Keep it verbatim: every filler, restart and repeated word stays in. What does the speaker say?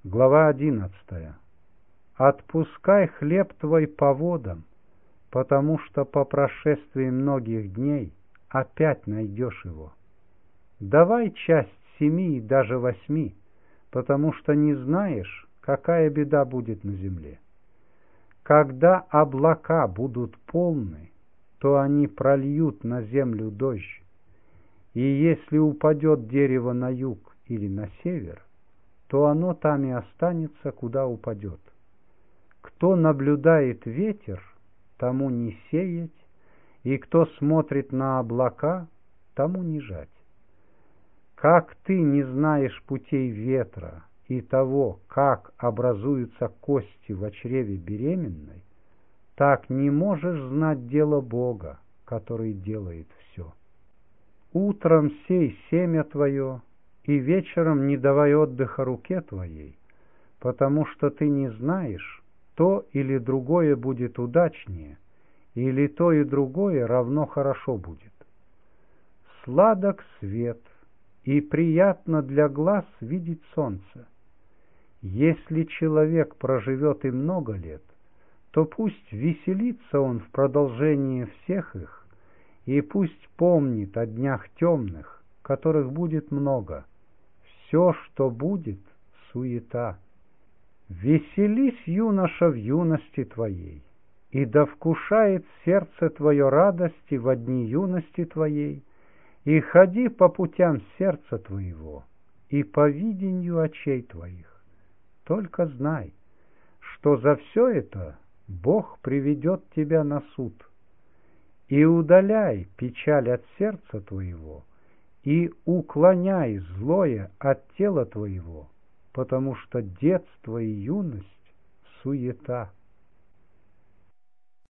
Глава одиннадцатая. «Отпускай хлеб твой по водам, потому что по прошествии многих дней опять найдешь его. Давай часть семи и даже восьми, потому что не знаешь, какая беда будет на земле. Когда облака будут полны, то они прольют на землю дождь, и если упадет дерево на юг или на север, то оно там и останется, куда упадет. Кто наблюдает ветер, тому не сеять, и кто смотрит на облака, тому не жать. Как ты не знаешь путей ветра и того, как образуются кости в чреве беременной, так не можешь знать дело Бога, который делает все. Утром сей семя твое, и вечером не давай отдыха руке твоей, потому что ты не знаешь, то или другое будет удачнее, или то и другое равно хорошо будет. Сладок свет, и приятно для глаз видеть солнце. Если человек проживет и много лет, то пусть веселится он в продолжении всех их, и пусть помнит о днях темных, которых будет много. Все, что будет, суета. Веселись, юноша, в юности твоей, и да вкушает сердце твое радости во дни юности твоей, и ходи по путям сердца твоего и по видению очей твоих. Только знай, что за все это Бог приведет тебя на суд. И удаляй печаль от сердца твоего, и уклоняй злое от тела твоего, потому что детство и юность — суета.